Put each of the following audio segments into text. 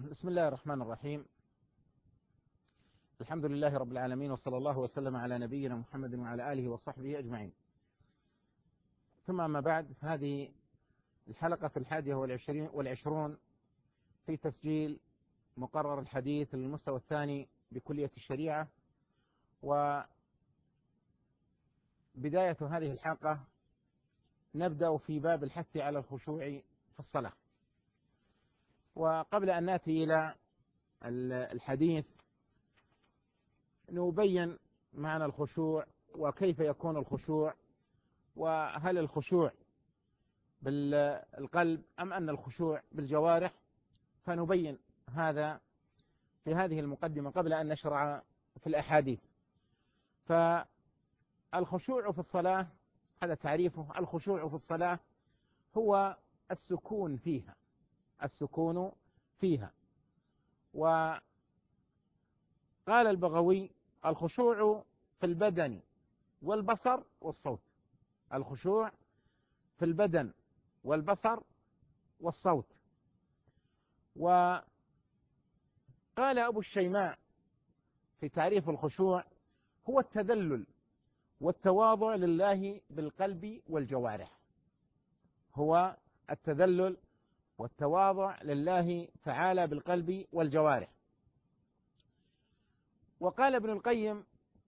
بسم الله الرحمن الرحيم. الحمد لله رب العالمين، وصلى الله وسلم على نبينا محمد وعلى آله وصحبه أجمعين. ثم أما بعد، هذه الحلقة 21 في تسجيل مقرر الحديث للمستوى الثاني بكلية الشريعة. وبداية هذه الحلقة نبدأ في باب الحث على الخشوع في الصلاة. وقبل أن نأتي إلى الحديث نبين معنى الخشوع وكيف يكون الخشوع، وهل الخشوع بالقلب أم أن الخشوع بالجوارح، فنبين هذا في هذه المقدمة قبل أن نشرع في الأحاديث. فالخشوع في الصلاة هذا تعريفه: الخشوع في الصلاة هو السكون فيها، السكون فيها. وقال البغوي: الخشوع في البدن والبصر والصوت. الخشوع في البدن والبصر والصوت. وقال أبو الشيماء في تعريف الخشوع: هو التذلل والتواضع لله بالقلب والجوارح. هو التذلل والتواضع لله تعالى بالقلب والجوارح. وقال ابن القيم: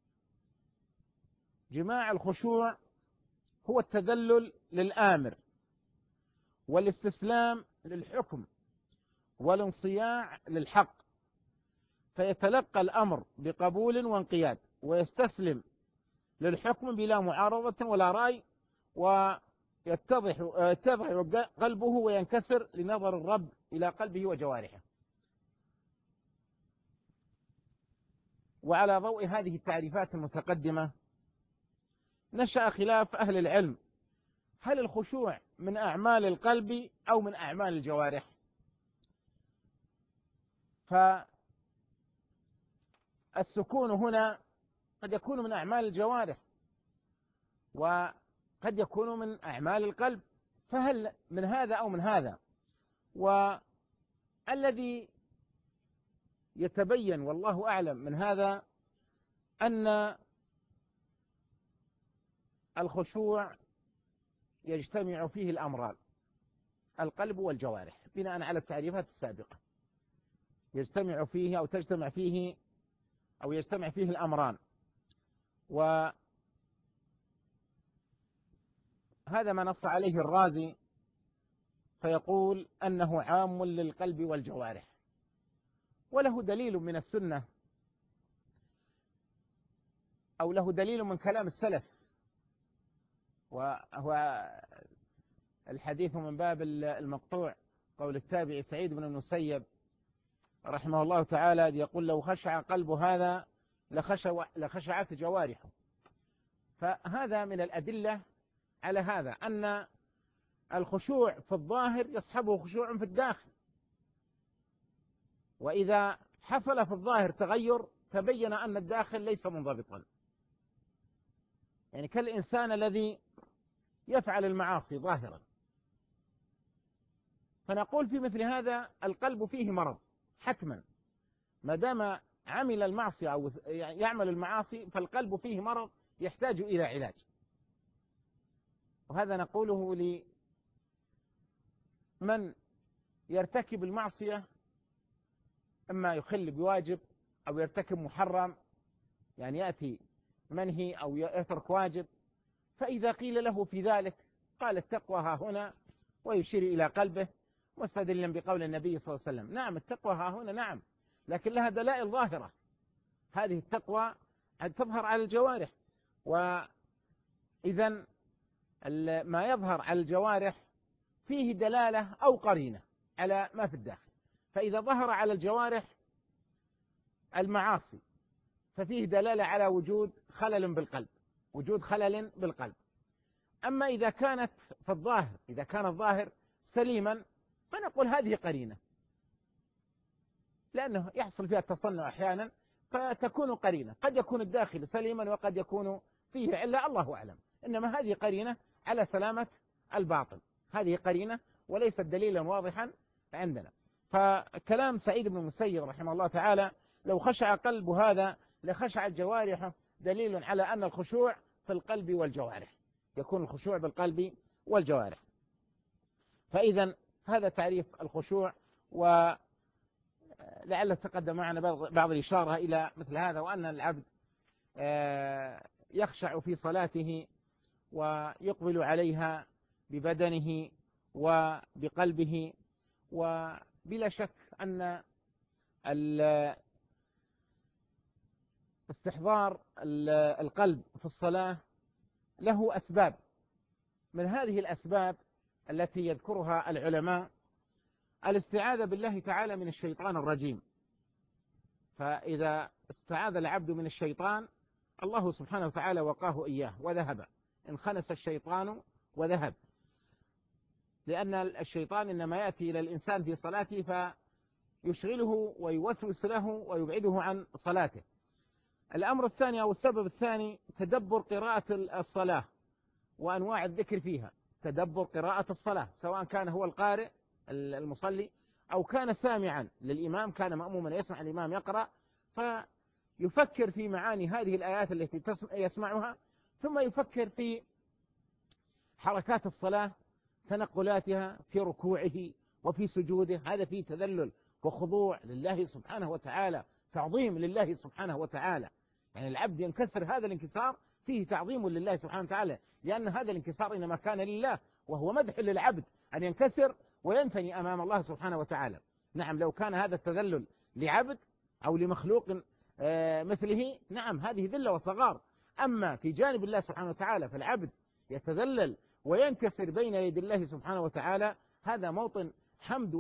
جماع الخشوع هو التذلل للآمر والاستسلام للحكم والانصياع للحق، فيتلقى الأمر بقبول وانقياد، ويستسلم للحكم بلا معارضة ولا رأي، ويتضح قلبه وينكسر لنظر الرب إلى قلبه وجوارحه. وعلى ضوء هذه التعريفات المتقدمة نشأ خلاف أهل العلم: هل الخشوع من أعمال القلب أو من أعمال الجوارح؟ فالسكون هنا قد يكون من أعمال الجوارح وقد يكون من أعمال القلب، فهل من هذا أو من هذا؟ والذي يتبين والله أعلم من هذا أن الخشوع يجتمع فيه الأمران، القلب والجوارح، بناء على التعريفات السابقة. يجتمع فيه أو تجتمع فيه أو يجتمع فيه الأمران. وهذا ما نص عليه الرازي، فيقول أنه عام للقلب والجوارح، وله دليل من السنة أو له دليل من كلام السلف، وهو الحديث من باب المقطوع، قول التابعي سعيد بن المسيب رحمه الله تعالى، يقول: لو خشع قلب هذا لخشعت جوارحه. فهذا من الأدلة على هذا، أن الخشوع في الظاهر يصحبه خشوع في الداخل، وإذا حصل في الظاهر تغير تبين أن الداخل ليس منضبطا، يعني كالإنسان الذي يفعل المعاصي ظاهرا. فنقول في مثل هذا القلب فيه مرض حتما، ما دام عمل المعصية أو يعمل المعاصي فالقلب فيه مرض يحتاج إلى علاج. وهذا نقوله لمن يرتكب المعصية، إما يخل بواجب أو يرتكب محرم، يعني يأتي منهي أو يترك واجب، فإذا قيل له في ذلك قال: التقوى ها هنا، ويشير إلى قلبه مستدلا بقول النبي صلى الله عليه وسلم: نعم التقوى ها هنا، نعم، لكن لها دلائل ظاهرة. هذه التقوى تظهر على الجوارح، وإذا ما يظهر على الجوارح فيه دلالة أو قرينة على ما في الداخل. فإذا ظهر على الجوارح المعاصي ففيه دلالة على وجود خلل بالقلب، وجود خلل بالقلب. أما إذا كانت في الظاهر، إذا كان الظاهر سليما، فنقول هذه قرينة، لأنه يحصل فيها التصنع أحيانا، فتكون قرينة. قد يكون الداخل سليما وقد يكون فيه علة، الله أعلم، إنما هذه قرينة على سلامة الباطن، هذه قرينة وليست دليلا واضحا عندنا. فكلام سعيد بن المسيب رحمه الله تعالى: لو خشع قلب هذا لخشعت جوارحه، دليل على أن الخشوع في القلب والجوارح، يكون الخشوع بالقلب والجوارح. فإذا هذا تعريف الخشوع، ولعل تقدم معنا بعض الإشارة إلى مثل هذا، وأن العبد يخشع في صلاته ويقبل عليها ببدنه وبقلبه. وبلا شك أن استحضار القلب في الصلاة له أسباب. من هذه الأسباب التي يذكرها العلماء الاستعاذة بالله تعالى من الشيطان الرجيم. فإذا استعاذ العبد من الشيطان، الله سبحانه وتعالى وقاه إياه وذهب، انخنس الشيطان وذهب، لأن الشيطان إنما يأتي إلى الإنسان في صلاته فيشغله ويوسوس له ويبعده عن صلاته. الأمر الثاني أو السبب الثاني تدبر قراءة الصلاة وأنواع الذكر فيها. تدبر قراءة الصلاة، سواء كان هو القارئ المصلي أو كان سامعا للإمام، كان مأموما يسمع الإمام يقرأ، فيفكر في معاني هذه الآيات التي يسمعها، ثم يفكر في حركات الصلاة، تنقلاتها في ركوعه وفي سجوده. هذا فيه تذلل وخضوع لله سبحانه وتعالى، تعظيم لله سبحانه وتعالى. يعني العبد ينكسر، هذا الانكسار فيه تعظيم لله سبحانه وتعالى، لأن هذا الانكسار إنما كان لله، وهو مدح للعبد أن ينكسر وينثني أمام الله سبحانه وتعالى. نعم، لو كان هذا التذلل لعبد أو لمخلوق مثله، نعم هذه ذلة وصغار. أما في جانب الله سبحانه وتعالى فالعبد يتذلل وينكسر بين يدي الله سبحانه وتعالى، هذا موطن حمد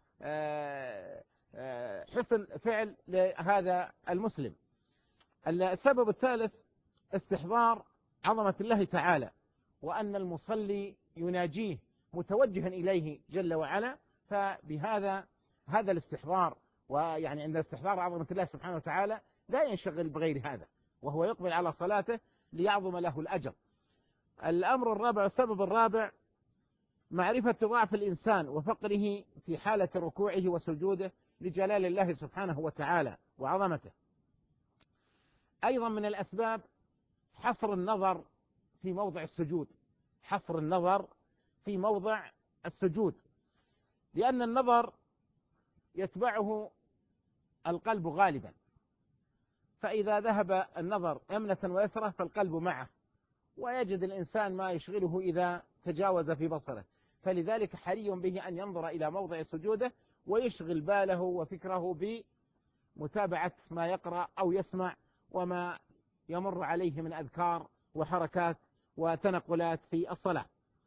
وحسن فعل لهذا المسلم. السبب الثالث استحضار عظمة الله تعالى، وأن المصلي يناجيه متوجها إليه جل وعلا. فبهذا الاستحضار، ويعني عند استحضار عظمة الله سبحانه وتعالى لا ينشغل بغير هذا، وهو يقبل على صلاته ليعظم له الأجر. الأمر الرابع، السبب الرابع، معرفة ضعف الإنسان وفقره في حالة ركوعه وسجوده لجلال الله سبحانه وتعالى وعظمته. أيضا من الأسباب حصر النظر في موضع السجود، حصر النظر في موضع السجود، لأن النظر يتبعه القلب غالبا، فإذا ذهب النظر يمنة ويسرة فالقلب معه، ويجد الإنسان ما يشغله إذا تجاوز في بصره. فلذلك حري به أن ينظر إلى موضع سجوده ويشغل باله وفكره بمتابعة ما يقرأ أو يسمع وما يمر عليه من أذكار وحركات وتنقلات في الصلاة.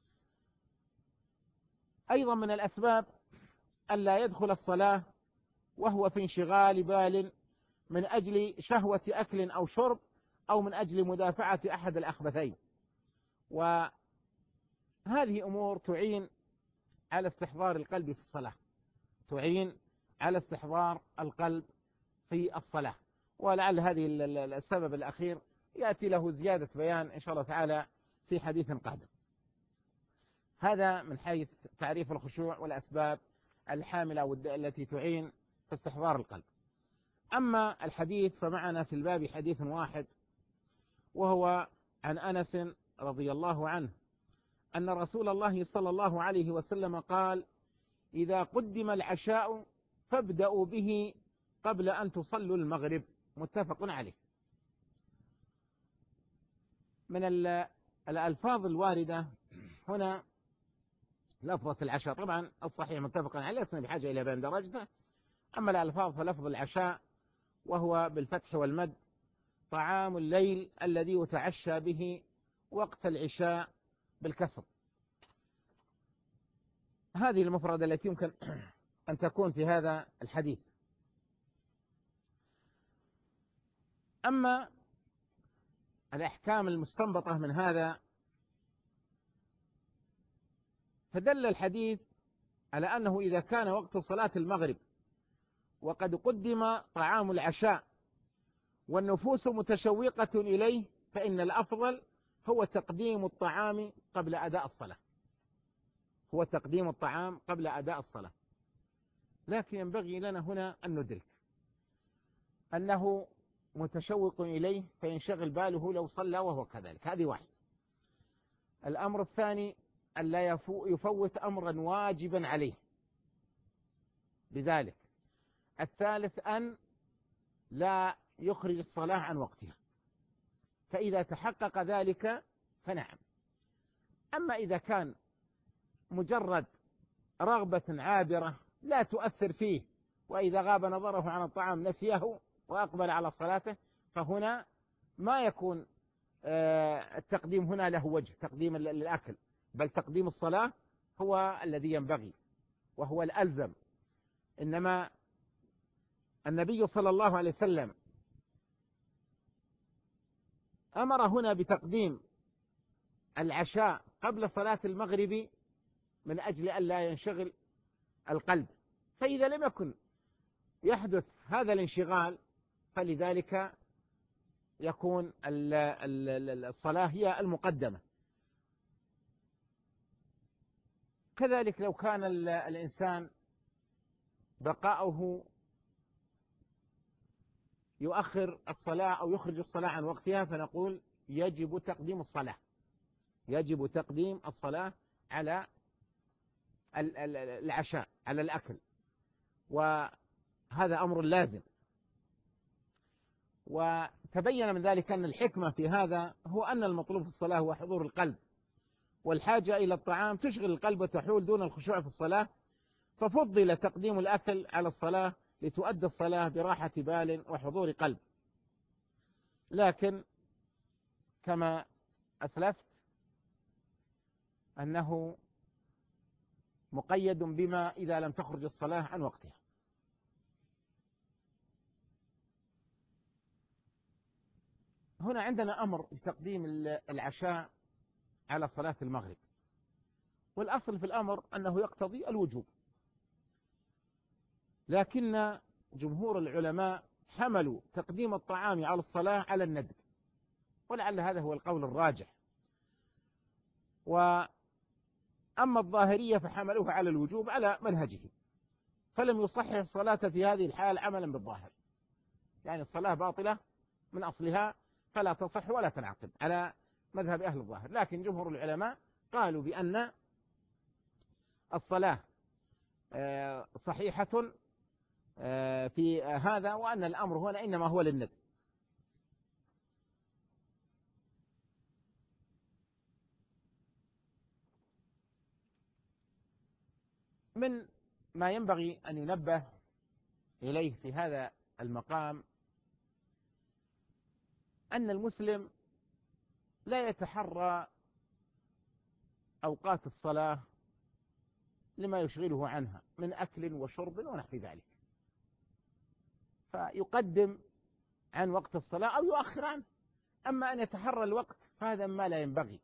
أيضا من الأسباب ألا يدخل الصلاة وهو في انشغال بال من أجل شهوة أكل أو شرب، أو من أجل مدافعة أحد الأخبثين. وهذه أمور تعين على استحضار القلب في الصلاة، تعين على استحضار القلب في الصلاة. ولعل هذه السبب الأخير يأتي له زيادة بيان إن شاء الله تعالى في حديث قادم. هذا من حيث تعريف الخشوع والأسباب الحاملة التي تعين في استحضار القلب. أما الحديث فمعنا في الباب حديث واحد، وهو عن أنس رضي الله عنه أن رسول الله صلى الله عليه وسلم قال: إذا قدم العشاء فابدأوا به قبل أن تصلوا المغرب. متفق عليه. من الألفاظ الواردة هنا لفظة العشاء، طبعا الصحيح متفق عليه، لسنا بحاجة إلى بيان درجته. أما الألفاظ فلفظ العشاء وهو بالفتح والمد طعام الليل الذي يتعشى به وقت العشاء بالكسر. هذه المفردة التي يمكن أن تكون في هذا الحديث. أما الأحكام المستنبطة من هذا، فدل الحديث على أنه إذا كان وقت صلاة المغرب وقد قدم طعام العشاء والنفوس متشوقة إليه، فإن الأفضل هو تقديم الطعام قبل أداء الصلاة، هو تقديم الطعام قبل أداء الصلاة. لكن ينبغي لنا هنا أن ندرك أنه متشوق إليه فينشغل باله لو صلى وهو كذلك. هذه واحد. الأمر الثاني أن لا يفوت أمرا واجبا عليه بذلك. الثالث أن لا يخرج الصلاة عن وقتها، فإذا تحقق ذلك فنعم. أما إذا كان مجرد رغبة عابرة لا تؤثر فيه، وإذا غاب نظره عن الطعام نسيه وأقبل على صلاته، فهنا ما يكون التقديم هنا له وجه تقديم الأكل، بل تقديم الصلاة هو الذي ينبغي وهو الألزم. إنما النبي صلى الله عليه وسلم أمر هنا بتقديم العشاء قبل صلاة المغرب من أجل أن لا ينشغل القلب، فإذا لم يكن يحدث هذا الانشغال فلذلك يكون الصلاة هي المقدمة. كذلك لو كان الإنسان بقاؤه يؤخر الصلاة أو يخرج الصلاة عن وقتها، فنقول يجب تقديم الصلاة، يجب تقديم الصلاة على العشاء، على الأكل، وهذا أمر لازم. وتبين من ذلك أن الحكمة في هذا هو أن المطلوب في الصلاة هو حضور القلب، والحاجة إلى الطعام تشغل القلب وتحول دون الخشوع في الصلاة، ففضل تقديم الأكل على الصلاة لتؤدى الصلاة براحة بال وحضور قلب. لكن كما أسلفت أنه مقيد بما إذا لم تخرج الصلاة عن وقتها. هنا عندنا أمر بتقديم العشاء على صلاة المغرب، والأصل في الأمر أنه يقتضي الوجوب، لكن جمهور العلماء حملوا تقديم الطعام على الصلاة على الندب، ولعل هذا هو القول الراجح. وأما الظاهرية فحملوها على الوجوب على منهجه، فلم يصحح الصلاة في هذه الحال عملا بالظاهر، يعني الصلاة باطلة من أصلها فلا تصح ولا تنعقد على مذهب أهل الظاهر. لكن جمهور العلماء قالوا بأن الصلاة صحيحة في هذا، وأن الأمر هنا إنما هو للندب. من ما ينبغي أن ينبه إليه في هذا المقام أن المسلم لا يتحرى أوقات الصلاة لما يشغله عنها من أكل وشرب ونحو ذلك، فيقدم عن وقت الصلاة أو يؤخر عنه. أما أن يتحرى الوقت فهذا ما لا ينبغي،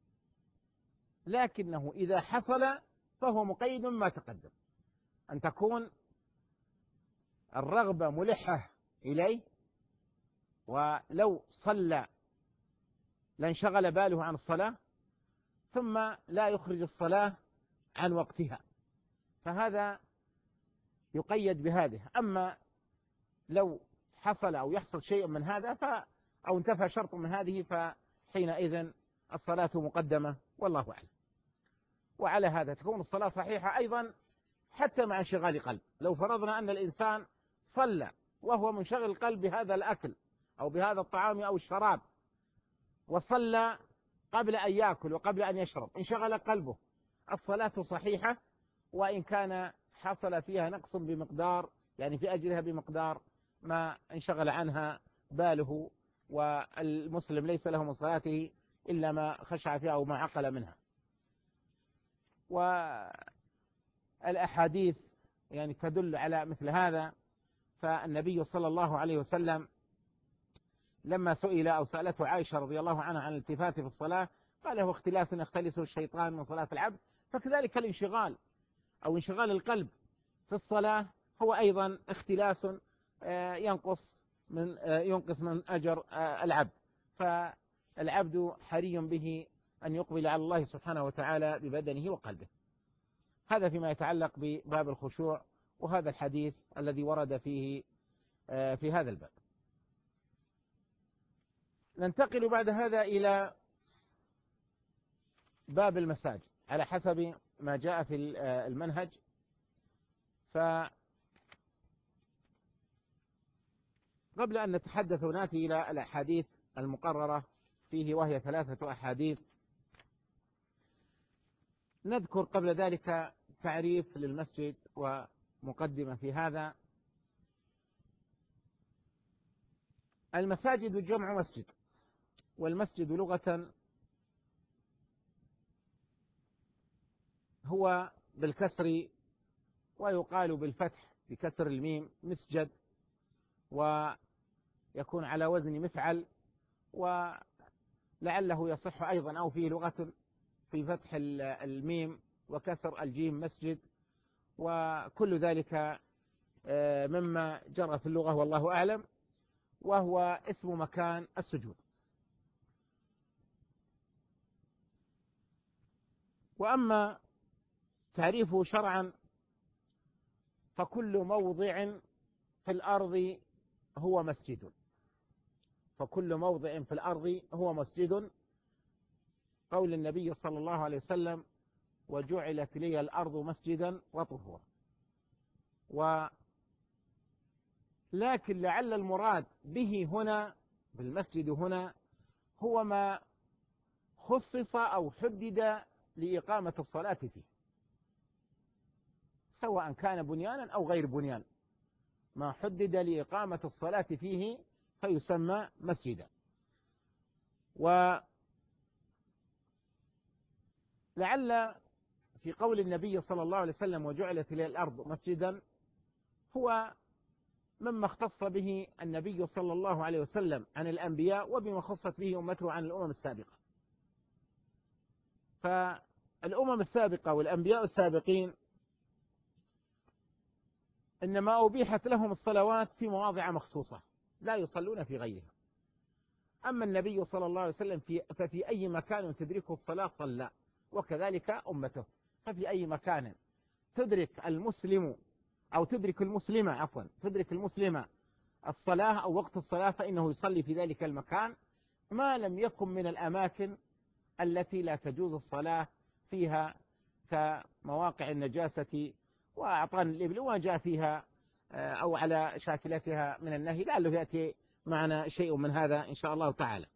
لكنه إذا حصل فهو مقيد ما تقدم، أن تكون الرغبة ملحة إليه، ولو صلى لانشغل باله عن الصلاة، ثم لا يخرج الصلاة عن وقتها، فهذا يقيد بهذه. أما لو حصل أو يحصل شيء من هذا أو انتفى شرط من هذه فحينئذ الصلاة مقدمة، والله أعلم. وعلى هذا تكون الصلاة صحيحة أيضا حتى مع انشغال قلب. لو فرضنا أن الإنسان صلى وهو منشغل القلب بهذا الأكل أو بهذا الطعام أو الشراب، وصلى قبل أن يأكل وقبل أن يشرب، انشغل قلبه، الصلاة صحيحة، وإن كان حصل فيها نقص بمقدار، يعني في أجرها بمقدار ما انشغل عنها باله، والمسلم ليس له من صلاته إلا ما خشع فيها أو ما عقل منها. والأحاديث يعني تدل على مثل هذا. فالنبي صلى الله عليه وسلم لما سئل أو سألته عائشة رضي الله عنها عن الالتفات في الصلاة قال هو اختلاس يختلسه الشيطان من صلاة العبد، فكذلك الانشغال أو انشغال القلب في الصلاة هو أيضا اختلاس ينقص من أجر العبد. فالعبد حري به أن يقبل على الله سبحانه وتعالى ببدنه وقلبه. هذا فيما يتعلق بباب الخشوع وهذا الحديث الذي ورد فيه في هذا الباب. ننتقل بعد هذا إلى باب المساجد على حسب ما جاء في المنهج. فقبل أن نتحدث ونأتي إلى الأحاديث المقررة فيه، وهي 3 أحاديث، نذكر قبل ذلك تعريف للمسجد ومقدمة في هذا. المساجد جمع مسجد، والمسجد لغة هو بالكسر، ويقال بالفتح بكسر الميم مسجد، ويكون على وزن مفعل، ولعله يصح أيضا أو فيه لغة في فتح الميم وكسر الجيم مسجد، وكل ذلك مما جرى في اللغة والله أعلم، وهو اسم مكان السجود. وأما تعريفه شرعا فكل موضع في الأرض هو مسجد، فكل موضع في الأرض هو مسجد، قول النبي صلى الله عليه وسلم: وجعلت لي الأرض مسجدا وطهورا. لكن لعل المراد به هنا بالمسجد هنا هو ما خصص أو حدد لإقامة الصلاة فيه، سواء كان بنيانا أو غير بنيان، ما حدد لإقامة الصلاة فيه فيسمى مسجدا. ولعل في قول النبي صلى الله عليه وسلم: وجعلت لي الأرض مسجدا، هو مما اختص به النبي صلى الله عليه وسلم عن الأنبياء، وبما خصت به أمته عن الأمم السابقة. فالأمم السابقة والأنبياء السابقين إنما أبيحت لهم الصلوات في مواضع مخصوصة، لا يصلون في غيرها. أما النبي صلى الله عليه وسلم ففي أي مكان تدركه الصلاة صلى، وكذلك أمته، ففي أي مكان تدرك المسلم أو تدرك المسلمة تدرك المسلمة الصلاة أو وقت الصلاة فإنه يصلي في ذلك المكان، ما لم يكن من الأماكن التي لا تجوز الصلاة فيها، كمواقع النجاسة وأعطان الإبل وما جاء فيها أو على شاكلتها من النهي. لعله يأتي معنا شيء من هذا إن شاء الله تعالى.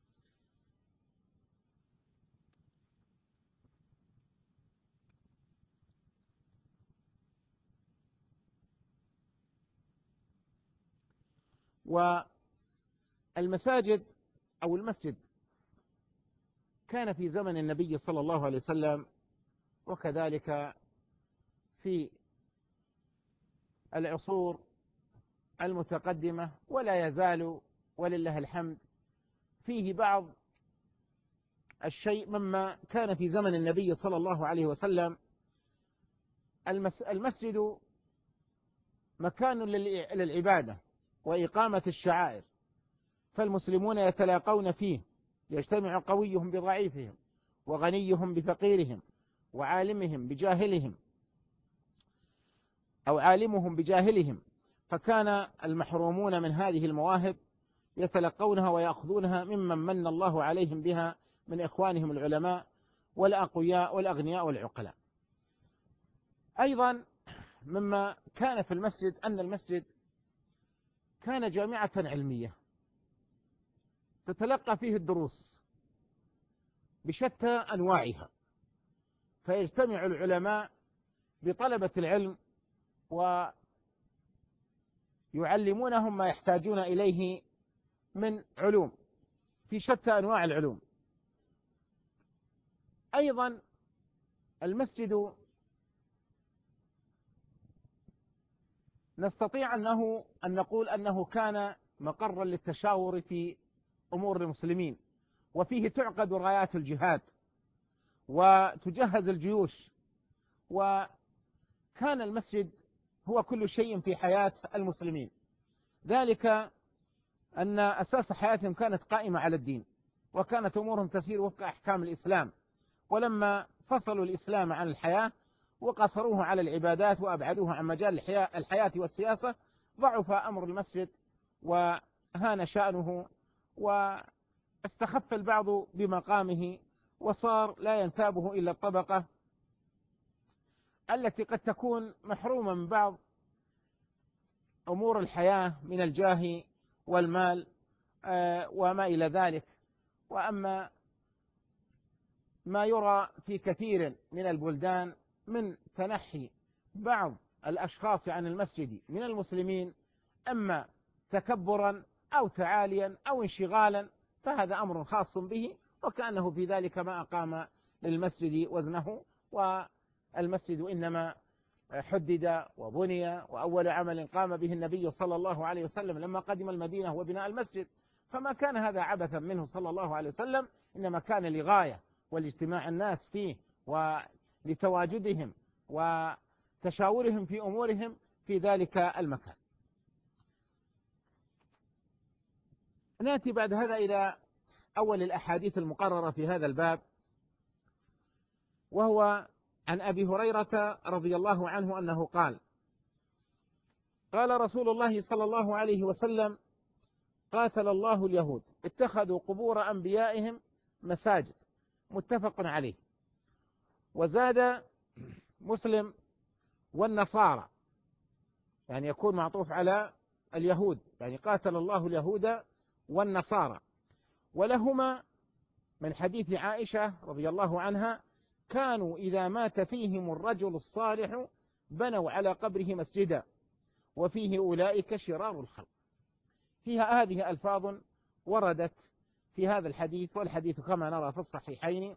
والمساجد أو المسجد كان في زمن النبي صلى الله عليه وسلم، وكذلك في العصور المتقدمة، ولا يزال ولله الحمد فيه بعض الشيء مما كان في زمن النبي صلى الله عليه وسلم. المسجد مكان للعبادة وإقامة الشعائر، فالمسلمون يتلاقون فيه، يجتمع قويهم بضعيفهم، وغنيهم بفقيرهم، وعالمهم بجاهلهم أو عالمهم بجاهلهم. فكان المحرومون من هذه المواهب يتلقونها ويأخذونها ممن من الله عليهم بها من إخوانهم العلماء والأقوياء والأغنياء والعقلاء. أيضا مما كان في المسجد أن المسجد كان جامعة علمية تتلقى فيه الدروس بشتى أنواعها، فيجتمع العلماء بطلبة العلم ويعلمونهم ما يحتاجون إليه من علوم في شتى أنواع العلوم. أيضا المسجد نستطيع أن نقول أنه كان مقرا للتشاور في أمور المسلمين، وفيه تعقد رايات الجهاد وتجهز الجيوش، وكان المسجد هو كل شيء في حياة المسلمين، ذلك أن أساس حياتهم كانت قائمة على الدين، وكانت أمورهم تسير وفق أحكام الإسلام. ولما فصلوا الإسلام عن الحياة وقصروه على العبادات وأبعدوه عن مجال الحياة والسياسة، ضعف أمر المسجد وهان شأنه، واستخف البعض بمقامه، وصار لا ينتابه إلا الطبقة التي قد تكون محرومة من بعض أمور الحياة من الجاه والمال وما إلى ذلك. وأما ما يرى في كثير من البلدان من تنحي بعض الأشخاص عن المسجد من المسلمين، أما تكبرا أو تعاليا أو انشغالا، فهذا أمر خاص به، وكأنه في ذلك ما أقام للمسجد وزنه. والمسجد إنما حدد وبني، وأول عمل قام به النبي صلى الله عليه وسلم لما قدم المدينة هو بناء المسجد، فما كان هذا عبثا منه صلى الله عليه وسلم، إنما كان لغاية والاجتماع الناس فيه ولتواجدهم وتشاورهم في أمورهم في ذلك المكان. نأتي بعد هذا إلى أول الأحاديث المقررة في هذا الباب، وهو عن أبي هريرة رضي الله عنه أنه قال: قال رسول الله صلى الله عليه وسلم: قاتل الله اليهود اتخذوا قبور أنبيائهم مساجد. متفق عليه. وزاد مسلم: والنصارى، يعني يكون معطوف على اليهود، يعني قاتل الله اليهود والنصارى. ولهما من حديث عائشة رضي الله عنها: كانوا إذا مات فيهم الرجل الصالح بنوا على قبره مسجدا، وفيه أولئك شرار الخلق. فيها هذه ألفاظ وردت في هذا الحديث، والحديث كما نرى في الصحيحين،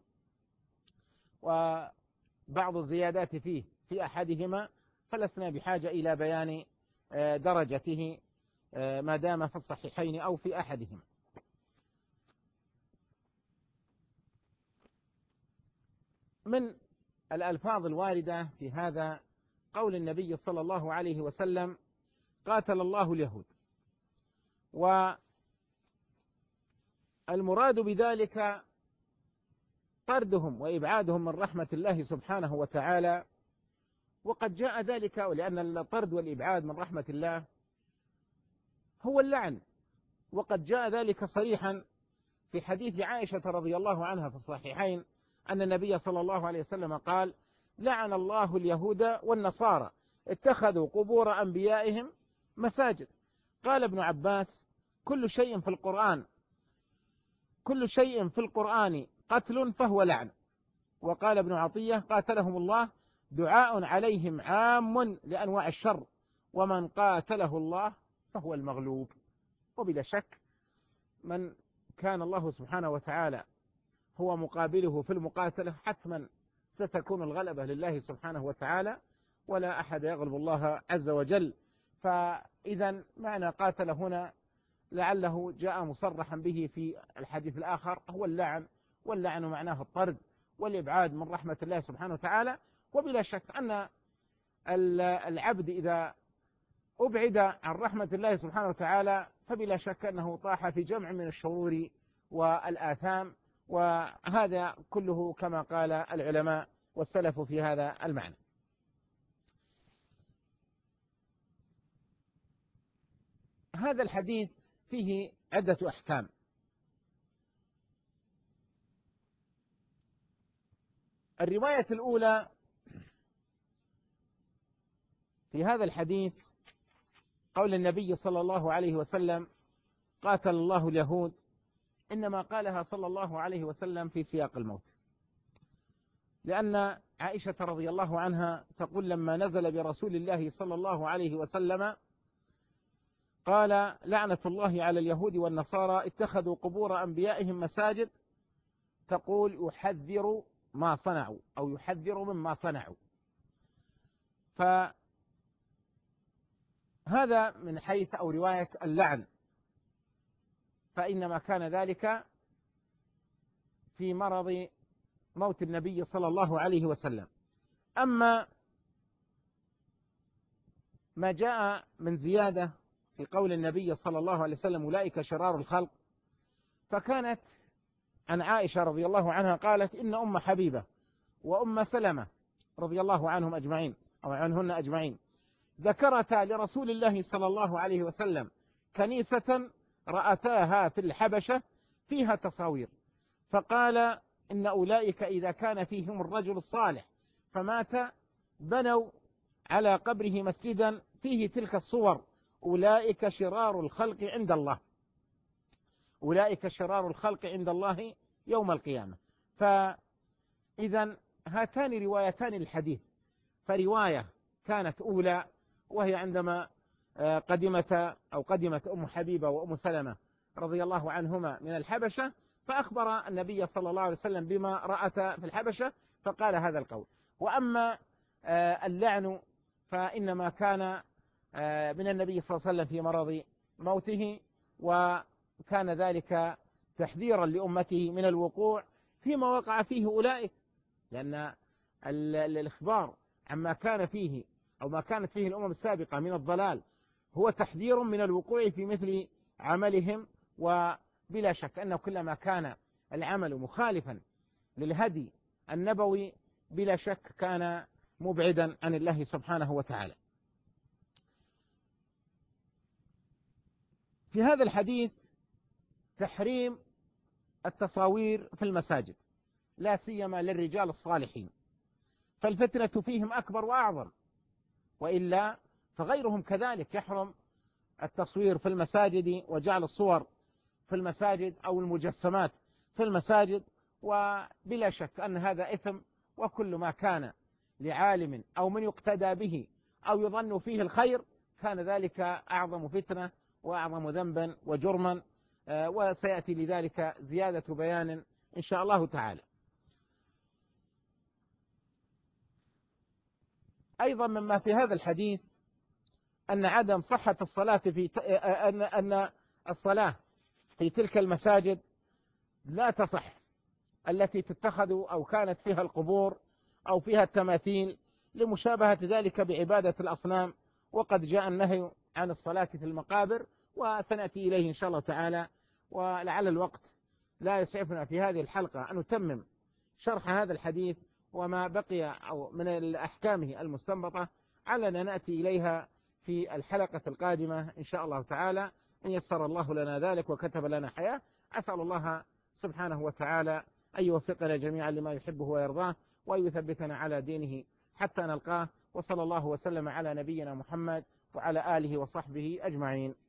وبعض الزيادات فيه في أحدهما، فلسنا بحاجة إلى بيان درجته ما دام في الصحيحين أو في أحدهما. من الألفاظ الواردة في هذا قول النبي صلى الله عليه وسلم: قاتل الله اليهود. والمراد بذلك طردهم وإبعادهم من رحمة الله سبحانه وتعالى. وقد جاء ذلك، ولأن الطرد والإبعاد من رحمة الله هو اللعن، وقد جاء ذلك صريحا في حديث عائشة رضي الله عنها في الصحيحين أن النبي صلى الله عليه وسلم قال: لعن الله اليهود والنصارى اتخذوا قبور أنبيائهم مساجد. قال ابن عباس: كل شيء في القرآن قتل فهو لعن. وقال ابن عطية: قاتلهم الله دعاء عليهم عام لأنواع الشر، ومن قاتله الله فهو المغلوب. وبلا شك من كان الله سبحانه وتعالى هو مقابله في المقاتلة حتما ستكون الغلبة لله سبحانه وتعالى، ولا أحد يغلب الله عز وجل. فإذا معنى قاتل هنا لعله جاء مصرحا به في الحديث الآخر هو اللعن، واللعن معناه الطرد والإبعاد من رحمة الله سبحانه وتعالى. وبلا شك أن العبد إذا أبعد عن رحمة الله سبحانه وتعالى فبلا شك أنه طاح في جمع من الشرور والآثام، وهذا كله كما قال العلماء والسلف في هذا المعنى. هذا الحديث فيه عدة أحكام. الرواية الأولى في هذا الحديث قول النبي صلى الله عليه وسلم: قاتل الله اليهود، إنما قالها صلى الله عليه وسلم في سياق الموت، لأن عائشة رضي الله عنها تقول: لما نزل برسول الله صلى الله عليه وسلم قال: لعنة الله على اليهود والنصارى اتخذوا قبور أنبيائهم مساجد، تقول يحذر ما صنعوا أو يحذر مما صنعوا. فهذا من حيث أو رواية اللعن، فإنما كان ذلك في مرض موت النبي صلى الله عليه وسلم. أما ما جاء من زيادة في قول النبي صلى الله عليه وسلم: أولئك شرار الخلق، فكانت عن عائشة رضي الله عنها قالت: إن أم حبيبة وأم سلمة رضي الله عنهم أجمعين أو عنهن أجمعين ذكرتا لرسول الله صلى الله عليه وسلم كنيسة رأتاها في الحبشة فيها تصاوير، فقال إن أولئك إذا كان فيهم الرجل الصالح فمات بنوا على قبره مسجدا فيه تلك الصور، أولئك شرار الخلق عند الله، أولئك شرار الخلق عند الله يوم القيامة. فإذا هاتان روايتان للحديث، فرواية كانت أولى وهي عندما قدمت أم حبيبة وأم سلمة رضي الله عنهما من الحبشة، فأخبر النبي صلى الله عليه وسلم بما رأت في الحبشة فقال هذا القول. وأما اللعن فإنما كان من النبي صلى الله عليه وسلم في مرض موته، وكان ذلك تحذيرا لأمته من الوقوع فيما وقع فيه أولئك، لأن الإخبار عما كان فيه أو ما كانت فيه الأمم السابقة من الضلال هو تحذير من الوقوع في مثل عملهم، وبلا شك أنه كلما كان العمل مخالفا للهدي النبوي بلا شك كان مبعدا عن الله سبحانه وتعالى. في هذا الحديث تحريم التصاوير في المساجد لا سيما للرجال الصالحين، فالفتنة فيهم أكبر وأعظم، وإلا فغيرهم كذلك يحرم التصوير في المساجد وجعل الصور في المساجد أو المجسمات في المساجد، وبلا شك أن هذا إثم، وكل ما كان لعالم أو من يقتدى به أو يظن فيه الخير كان ذلك أعظم فتنة وأعظم ذنبا وجرما، وسيأتي لذلك زيادة بيان إن شاء الله تعالى. أيضا مما في هذا الحديث أن عدم صحة الصلاة أن الصلاة في تلك المساجد لا تصح، التي تتخذ أو كانت فيها القبور أو فيها التماثيل لمشابهة ذلك بعبادة الأصنام، وقد جاء النهي عن الصلاة في المقابر، وسنأتي إليه إن شاء الله تعالى. ولعل الوقت لا يسعفنا في هذه الحلقة أن نتمم شرح هذا الحديث وما بقي أو من أحكامه المستنبطة، علنا نأتي إليها في الحلقة القادمة إن شاء الله تعالى إن يسر الله لنا ذلك وكتب لنا حياة. أسأل الله سبحانه وتعالى أن يوفقنا جميعا لما يحبه ويرضاه، وأن يثبتنا على دينه حتى نلقاه، وصلى الله وسلم على نبينا محمد وعلى آله وصحبه أجمعين.